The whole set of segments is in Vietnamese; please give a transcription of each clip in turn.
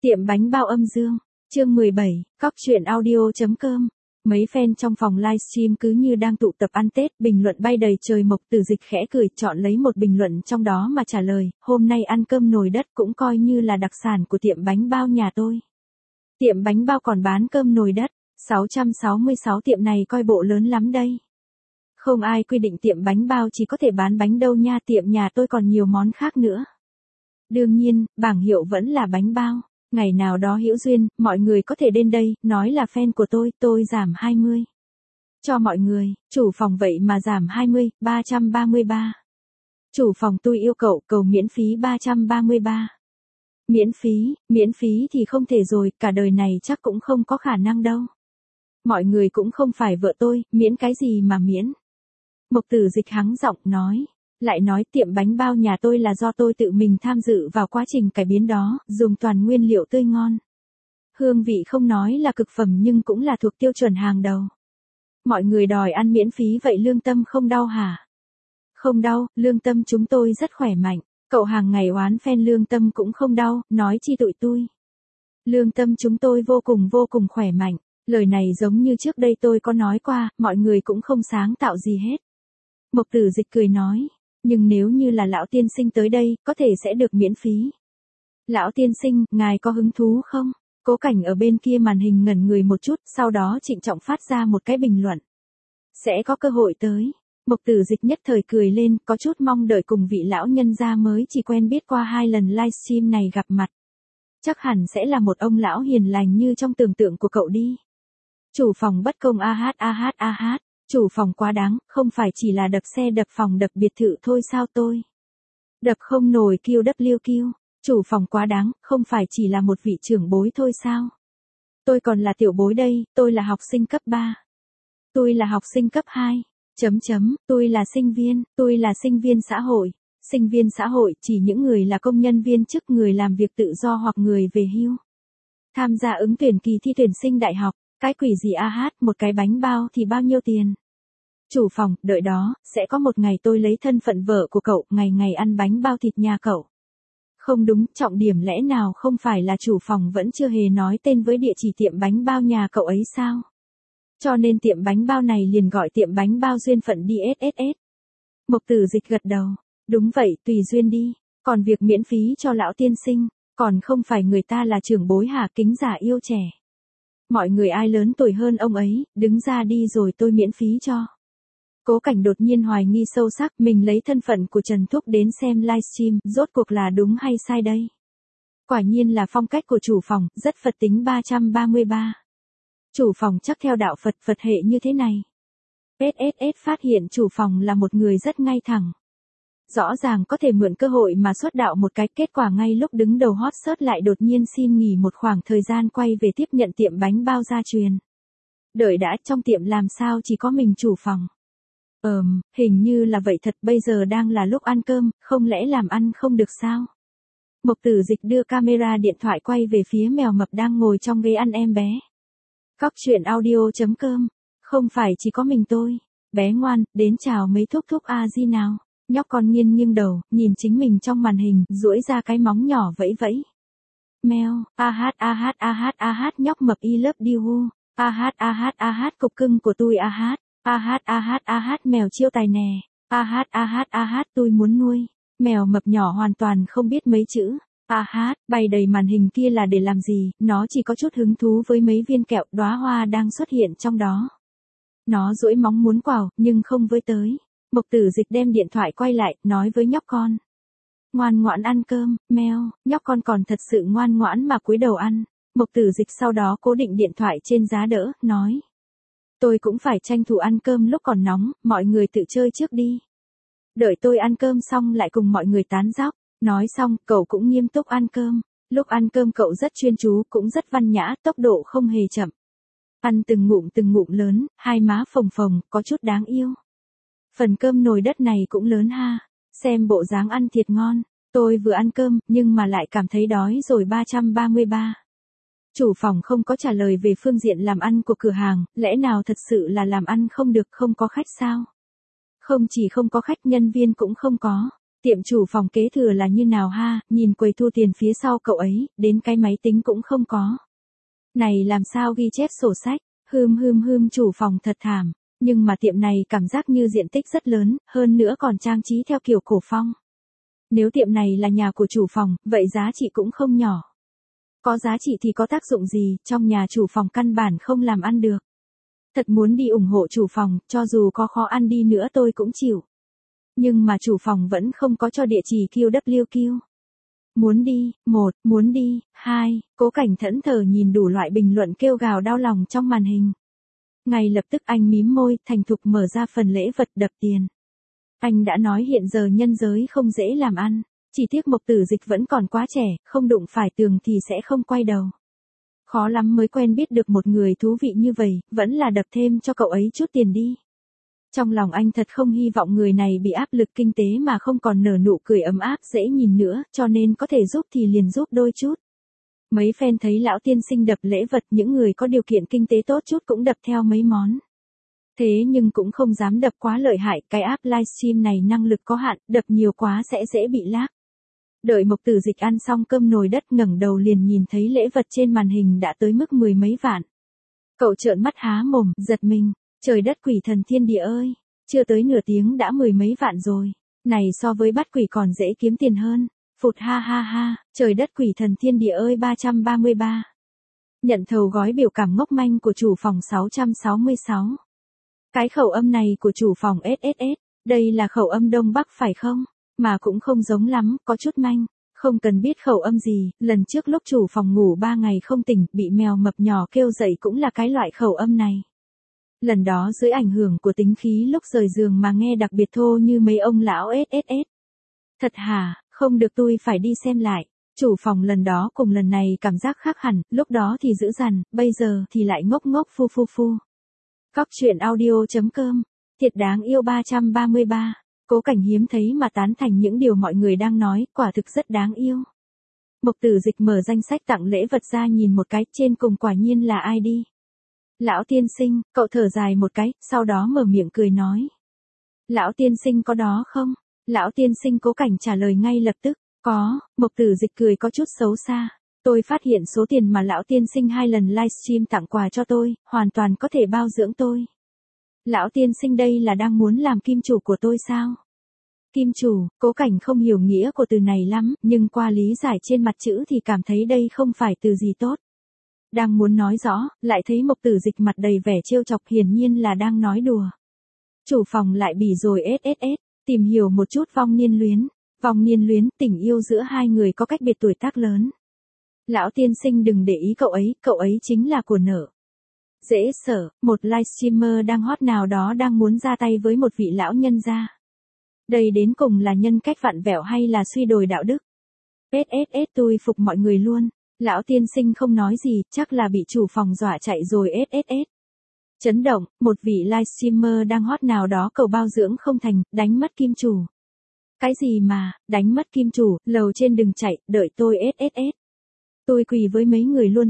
Tiệm bánh bao âm dương, chương 17, cóc truyện audio.com. Mấy fan trong phòng livestream cứ như đang tụ tập ăn Tết, bình luận bay đầy trời. Mộc Tử Dịch khẽ cười, chọn lấy một bình luận trong đó mà trả lời, hôm nay ăn cơm nồi đất cũng coi như là đặc sản của tiệm bánh bao nhà tôi. Tiệm bánh bao còn bán cơm nồi đất, 666 tiệm này coi bộ lớn lắm đây. Không ai quy định tiệm bánh bao chỉ có thể bán bánh đâu nha, tiệm nhà tôi còn nhiều món khác nữa. Đương nhiên, bảng hiệu vẫn là bánh bao. Ngày nào đó hữu duyên, mọi người có thể đến đây, nói là fan của tôi giảm 20. Cho mọi người, chủ phòng vậy mà giảm 20, 333. Chủ phòng tôi yêu cầu miễn phí 333. Miễn phí thì không thể rồi, cả đời này chắc cũng không có khả năng đâu. Mọi người cũng không phải vợ tôi, miễn cái gì mà miễn. Mộc Tử Dịch hắng giọng nói. Lại nói tiệm bánh bao nhà tôi là do tôi tự mình tham dự vào quá trình cải biến đó, dùng toàn nguyên liệu tươi ngon. Hương vị không nói là cực phẩm nhưng cũng là thuộc tiêu chuẩn hàng đầu. Mọi người đòi ăn miễn phí vậy lương tâm không đau hả? Không đau, lương tâm chúng tôi rất khỏe mạnh. Cậu hàng ngày oán fan lương tâm cũng không đau, nói chi tụi tôi. Lương tâm chúng tôi vô cùng khỏe mạnh. Lời này giống như trước đây tôi có nói qua, mọi người cũng không sáng tạo gì hết. Mộc Tử Dịch cười nói. Nhưng nếu như là lão tiên sinh tới đây, có thể sẽ được miễn phí. Lão tiên sinh, ngài có hứng thú không? Cố Cảnh ở bên kia màn hình ngẩn người một chút, sau đó trịnh trọng phát ra một cái bình luận. Sẽ có cơ hội tới. Mộc Tử Dịch nhất thời cười lên, có chút mong đợi cùng vị lão nhân gia mới chỉ quen biết qua 2 lần livestream này gặp mặt. Chắc hẳn sẽ là một ông lão hiền lành như trong tưởng tượng của cậu đi. Chủ phòng bất công ah. Chủ phòng quá đáng, không phải chỉ là đập xe đập phòng đập biệt thự thôi sao tôi? Đập không nổi QWQ, chủ phòng quá đáng, không phải chỉ là một vị trưởng bối thôi sao? Tôi còn là tiểu bối đây, tôi là học sinh cấp 3. Tôi là học sinh cấp 2. Tôi là sinh viên xã hội. Sinh viên xã hội chỉ những người là công nhân viên chức, người làm việc tự do hoặc người về hưu. Tham gia ứng tuyển kỳ thi tuyển sinh đại học. Cái quỷ gì một cái bánh bao thì bao nhiêu tiền? Chủ phòng, đợi đó, sẽ có một ngày tôi lấy thân phận vợ của cậu, ngày ăn bánh bao thịt nhà cậu. Không đúng, trọng điểm lẽ nào không phải là chủ phòng vẫn chưa hề nói tên với địa chỉ tiệm bánh bao nhà cậu ấy sao? Cho nên tiệm bánh bao này liền gọi tiệm bánh bao duyên phận đi SSS. Mộc Tử Dịch gật đầu. Đúng vậy, tùy duyên đi. Còn việc miễn phí cho lão tiên sinh, còn không phải người ta là trưởng bối hả? Kính giả yêu trẻ. Mọi người ai lớn tuổi hơn ông ấy, đứng ra đi rồi tôi miễn phí cho. Cố Cảnh đột nhiên hoài nghi sâu sắc, mình lấy thân phận của Trần Thúc đến xem livestream, rốt cuộc là đúng hay sai đây? Quả nhiên là phong cách của chủ phòng, rất Phật tính 333. Chủ phòng chắc theo đạo Phật hệ như thế này. SSS phát hiện chủ phòng là một người rất ngay thẳng. Rõ ràng có thể mượn cơ hội mà xuất đạo một cái, kết quả ngay lúc đứng đầu hot search lại đột nhiên xin nghỉ một khoảng thời gian quay về tiếp nhận tiệm bánh bao gia truyền. Đợi đã, trong tiệm làm sao chỉ có mình chủ phòng? Hình như là vậy thật, bây giờ đang là lúc ăn cơm, không lẽ làm ăn không được sao? Mộc Tử Dịch đưa camera điện thoại quay về phía mèo mập đang ngồi trong ghế ăn em bé. Cóc truyện audio.com, không phải chỉ có mình tôi. Bé ngoan, đến chào mấy thúc a di nào. Nhóc con nghiêng đầu, nhìn chính mình trong màn hình, duỗi ra cái móng nhỏ vẫy vẫy. Mèo, nhóc mập I love you. Cục cưng của tôi mèo chiêu tài nè. Tôi muốn nuôi. Mèo mập nhỏ hoàn toàn không biết mấy chữ. Bày đầy màn hình kia là để làm gì, nó chỉ có chút hứng thú với mấy viên kẹo đóa hoa đang xuất hiện trong đó. Nó duỗi móng muốn quào, nhưng không với tới. Mộc Tử Dịch đem điện thoại quay lại, nói với nhóc con. Ngoan ngoãn ăn cơm, mèo, nhóc con còn thật sự ngoan ngoãn mà cúi đầu ăn. Mộc Tử Dịch sau đó cố định điện thoại trên giá đỡ, nói. Tôi cũng phải tranh thủ ăn cơm lúc còn nóng, mọi người tự chơi trước đi. Đợi tôi ăn cơm xong lại cùng mọi người tán dóc. Nói xong, cậu cũng nghiêm túc ăn cơm. Lúc ăn cơm cậu rất chuyên chú, cũng rất văn nhã, tốc độ không hề chậm. Ăn từng ngụm lớn, hai má phồng phồng, có chút đáng yêu. Phần cơm nồi đất này cũng lớn ha, xem bộ dáng ăn thiệt ngon. Tôi vừa ăn cơm, nhưng mà lại cảm thấy đói rồi 333. Chủ phòng không có trả lời về phương diện làm ăn của cửa hàng, lẽ nào thật sự là làm ăn không được, không có khách sao? Không chỉ không có khách, nhân viên cũng không có. Tiệm chủ phòng kế thừa là như nào ha, nhìn quầy thu tiền phía sau cậu ấy, đến cái máy tính cũng không có. Này làm sao ghi chép sổ sách, chủ phòng thật thảm, nhưng mà tiệm này cảm giác như diện tích rất lớn, hơn nữa còn trang trí theo kiểu cổ phong. Nếu tiệm này là nhà của chủ phòng, vậy giá trị cũng không nhỏ. Có giá trị thì có tác dụng gì, trong nhà chủ phòng căn bản không làm ăn được. Thật muốn đi ủng hộ chủ phòng, cho dù có khó ăn đi nữa tôi cũng chịu. Nhưng mà chủ phòng vẫn không có cho địa chỉ QWQ. Muốn đi, 1, muốn đi, 2, Cố Cảnh thẫn thờ nhìn đủ loại bình luận kêu gào đau lòng trong màn hình. Ngay lập tức anh mím môi, thành thục mở ra phần lễ vật đập tiền. Anh đã nói hiện giờ nhân giới không dễ làm ăn, chỉ tiếc Mộc Tử Dịch vẫn còn quá trẻ, không đụng phải tường thì sẽ không quay đầu. Khó lắm mới quen biết được một người thú vị như vậy, vẫn là đập thêm cho cậu ấy chút tiền đi. Trong lòng anh thật không hy vọng người này bị áp lực kinh tế mà không còn nở nụ cười ấm áp dễ nhìn nữa, cho nên có thể giúp thì liền giúp đôi chút. Mấy fan thấy lão tiên sinh đập lễ vật, những người có điều kiện kinh tế tốt chút cũng đập theo mấy món. Thế nhưng cũng không dám đập quá lợi hại, cái app livestream này năng lực có hạn, đập nhiều quá sẽ dễ bị lag. Đợi Mộc Tử Dịch ăn xong cơm nồi đất ngẩng đầu liền nhìn thấy lễ vật trên màn hình đã tới mức 10 mấy vạn. Cậu trợn mắt há mồm, giật mình, trời đất quỷ thần thiên địa ơi, chưa tới nửa tiếng đã 10 mấy vạn rồi, này so với bắt quỷ còn dễ kiếm tiền hơn, phụt ha ha ha, trời đất quỷ thần thiên địa ơi 333. Nhận thầu gói biểu cảm ngốc manh của chủ phòng 666. Cái khẩu âm này của chủ phòng SSS, đây là khẩu âm Đông Bắc phải không? Mà cũng không giống lắm, có chút manh. Không cần biết khẩu âm gì, lần trước lúc chủ phòng ngủ 3 ngày không tỉnh, bị mèo mập nhỏ kêu dậy cũng là cái loại khẩu âm này. Lần đó dưới ảnh hưởng của tính khí lúc rời giường mà nghe đặc biệt thô như mấy ông lão SSS. Thật hả, không được tôi phải đi xem lại. Chủ phòng lần đó cùng lần này cảm giác khác hẳn, lúc đó thì dữ dằn, bây giờ thì lại ngốc ngốc phu. Cóc truyện audio.com, thiệt đáng yêu 333. Cố Cảnh hiếm thấy mà tán thành những điều mọi người đang nói, quả thực rất đáng yêu. Mộc Tử Dịch mở danh sách tặng lễ vật ra nhìn một cái, trên cùng quả nhiên là ai đi. Lão tiên sinh, cậu thở dài một cái, sau đó mở miệng cười nói. Lão tiên sinh có đó không? Lão tiên sinh Cố Cảnh trả lời ngay lập tức, có. Mộc Tử Dịch cười có chút xấu xa. Tôi phát hiện số tiền mà lão tiên sinh 2 lần livestream tặng quà cho tôi, hoàn toàn có thể bao dưỡng tôi. Lão tiên sinh đây là đang muốn làm kim chủ của tôi sao? Kim chủ, Cố Cảnh không hiểu nghĩa của từ này lắm, nhưng qua lý giải trên mặt chữ thì cảm thấy đây không phải từ gì tốt. Đang muốn nói rõ, lại thấy Mộc Tử Dịch mặt đầy vẻ trêu chọc, hiển nhiên là đang nói đùa. Chủ phòng lại bỉ rồi SSS, tìm hiểu một chút vong niên luyến. Vong niên luyến, tình yêu giữa hai người có cách biệt tuổi tác lớn. Lão tiên sinh đừng để ý cậu ấy chính là của nợ. Dễ sợ, một livestreamer đang hot nào đó đang muốn ra tay với một vị lão nhân gia. Đây đến cùng là nhân cách vặn vẹo hay là suy đồi đạo đức? SSS tôi phục mọi người luôn. Lão tiên sinh không nói gì, chắc là bị chủ phòng dọa chạy rồi SSS. Chấn động, một vị livestreamer đang hot nào đó cầu bao dưỡng không thành, đánh mất kim chủ. Cái gì mà, đánh mất kim chủ, lầu trên đừng chạy, đợi tôi SSS. Tôi quỳ với mấy người luôn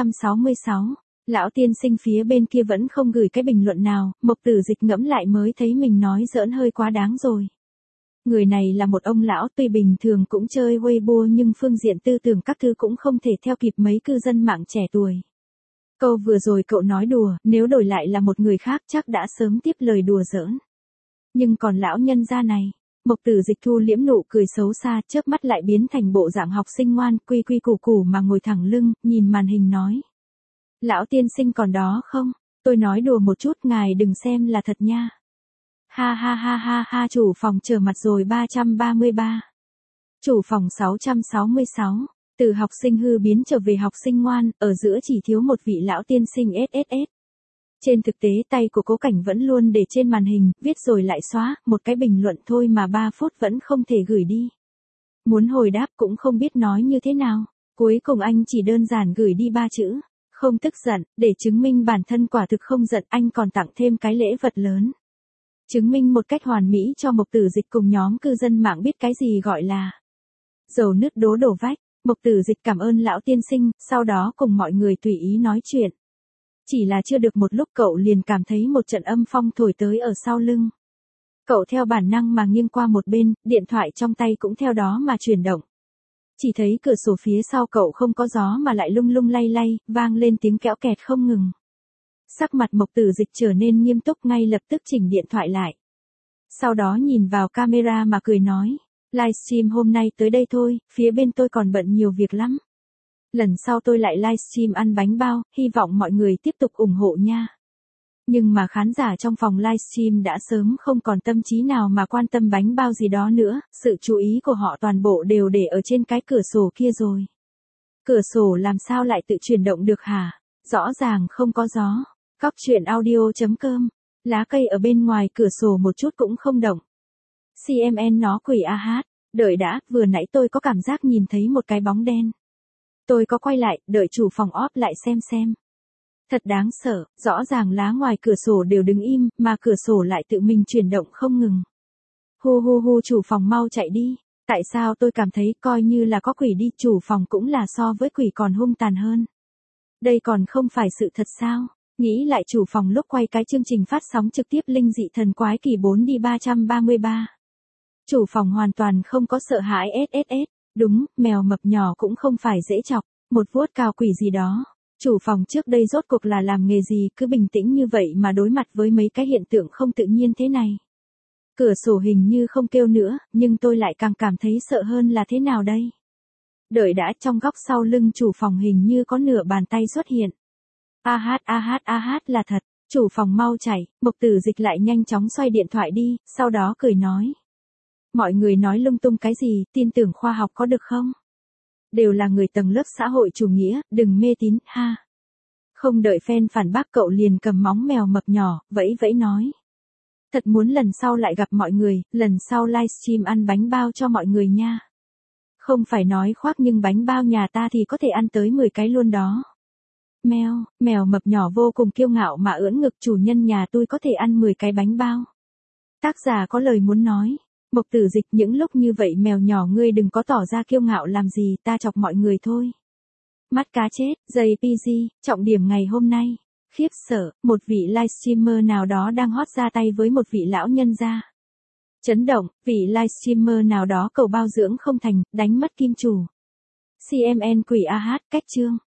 666. Lão tiên sinh phía bên kia vẫn không gửi cái bình luận nào, Mộc Tử Dịch ngẫm lại mới thấy mình nói giỡn hơi quá đáng rồi. Người này là một ông lão tuy bình thường cũng chơi Weibo nhưng phương diện tư tưởng các thứ cũng không thể theo kịp mấy cư dân mạng trẻ tuổi. Câu vừa rồi cậu nói đùa, nếu đổi lại là một người khác chắc đã sớm tiếp lời đùa giỡn. Nhưng còn lão nhân gia này, Mộc Tử Dịch thu liễm nụ cười xấu xa, chớp mắt lại biến thành bộ dạng học sinh ngoan, quy quy củ củ mà ngồi thẳng lưng, nhìn màn hình nói. Lão tiên sinh còn đó không? Tôi nói đùa một chút, ngài đừng xem là thật nha. Ha ha ha ha ha, chủ phòng trở mặt rồi 333. Chủ phòng 666. Từ học sinh hư biến trở về học sinh ngoan, ở giữa chỉ thiếu một vị lão tiên sinh SSS. Trên thực tế tay của Cố Cảnh vẫn luôn để trên màn hình, viết rồi lại xóa, một cái bình luận thôi mà 3 phút vẫn không thể gửi đi. Muốn hồi đáp cũng không biết nói như thế nào, cuối cùng anh chỉ đơn giản gửi đi 3 chữ. Không tức giận, để chứng minh bản thân quả thực không giận, anh còn tặng thêm cái lễ vật lớn. Chứng minh một cách hoàn mỹ cho Mộc Tử Dịch cùng nhóm cư dân mạng biết cái gì gọi là dầu nứt đổ vách. Mộc Tử Dịch cảm ơn lão tiên sinh, sau đó cùng mọi người tùy ý nói chuyện. Chỉ là chưa được một lúc cậu liền cảm thấy một trận âm phong thổi tới ở sau lưng. Cậu theo bản năng mà nghiêng qua một bên, điện thoại trong tay cũng theo đó mà chuyển động. Chỉ thấy cửa sổ phía sau cậu không có gió mà lại lung lung lay lay, vang lên tiếng kéo kẹt không ngừng. Sắc mặt Mộc Tử Dịch trở nên nghiêm túc, ngay lập tức chỉnh điện thoại lại. Sau đó nhìn vào camera mà cười nói, livestream hôm nay tới đây thôi, phía bên tôi còn bận nhiều việc lắm. Lần sau tôi lại livestream ăn bánh bao, hy vọng mọi người tiếp tục ủng hộ nha. Nhưng mà khán giả trong phòng livestream đã sớm không còn tâm trí nào mà quan tâm bánh bao gì đó nữa, sự chú ý của họ toàn bộ đều để ở trên cái cửa sổ kia rồi. Cửa sổ làm sao lại tự chuyển động được hả? Rõ ràng không có gió. Cóc truyện audio.com. Lá cây ở bên ngoài cửa sổ một chút cũng không động. CMN nó quỷ a hát. Đợi đã, vừa nãy tôi có cảm giác nhìn thấy một cái bóng đen. Tôi có quay lại, đợi chủ phòng off lại xem. Thật đáng sợ, rõ ràng lá ngoài cửa sổ đều đứng im, mà cửa sổ lại tự mình chuyển động không ngừng. Hu, chủ phòng mau chạy đi. Tại sao tôi cảm thấy coi như là có quỷ đi, chủ phòng cũng là so với quỷ còn hung tàn hơn. Đây còn không phải sự thật sao? Nghĩ lại chủ phòng lúc quay cái chương trình phát sóng trực tiếp Linh Dị Thần Quái Kỳ 4 đi 333. Chủ phòng hoàn toàn không có sợ hãi SSS. Đúng, mèo mập nhỏ cũng không phải dễ chọc, một vuốt cào quỷ gì đó. Chủ phòng trước đây rốt cuộc là làm nghề gì cứ bình tĩnh như vậy mà đối mặt với mấy cái hiện tượng không tự nhiên thế này. Cửa sổ hình như không kêu nữa, nhưng tôi lại càng cảm thấy sợ hơn là thế nào đây? Đợi đã, trong góc sau lưng chủ phòng hình như có nửa bàn tay xuất hiện. A hát là thật, chủ phòng mau chạy, Mộc Tử Dịch lại nhanh chóng xoay điện thoại đi, sau đó cười nói. Mọi người nói lung tung cái gì, tin tưởng khoa học có được không? Đều là người tầng lớp xã hội chủ nghĩa, đừng mê tín, ha. Không đợi fan phản bác cậu liền cầm móng mèo mập nhỏ, vẫy nói. Thật muốn lần sau lại gặp mọi người, lần sau livestream ăn bánh bao cho mọi người nha. Không phải nói khoác nhưng bánh bao nhà ta thì có thể ăn tới 10 cái luôn đó. Mèo mập nhỏ vô cùng kiêu ngạo mà ưỡn ngực, chủ nhân nhà tôi có thể ăn 10 cái bánh bao. Tác giả có lời muốn nói. Mộc Tử Dịch, những lúc như vậy mèo nhỏ ngươi đừng có tỏ ra kiêu ngạo làm gì, ta chọc mọi người thôi. Mắt cá chết, JPG, trọng điểm ngày hôm nay. Khiếp sợ, một vị livestreamer nào đó đang hot ra tay với một vị lão nhân gia. Chấn động, vị livestreamer nào đó cầu bao dưỡng không thành, đánh mất kim chủ. CMN quỷ a hát, cách chương.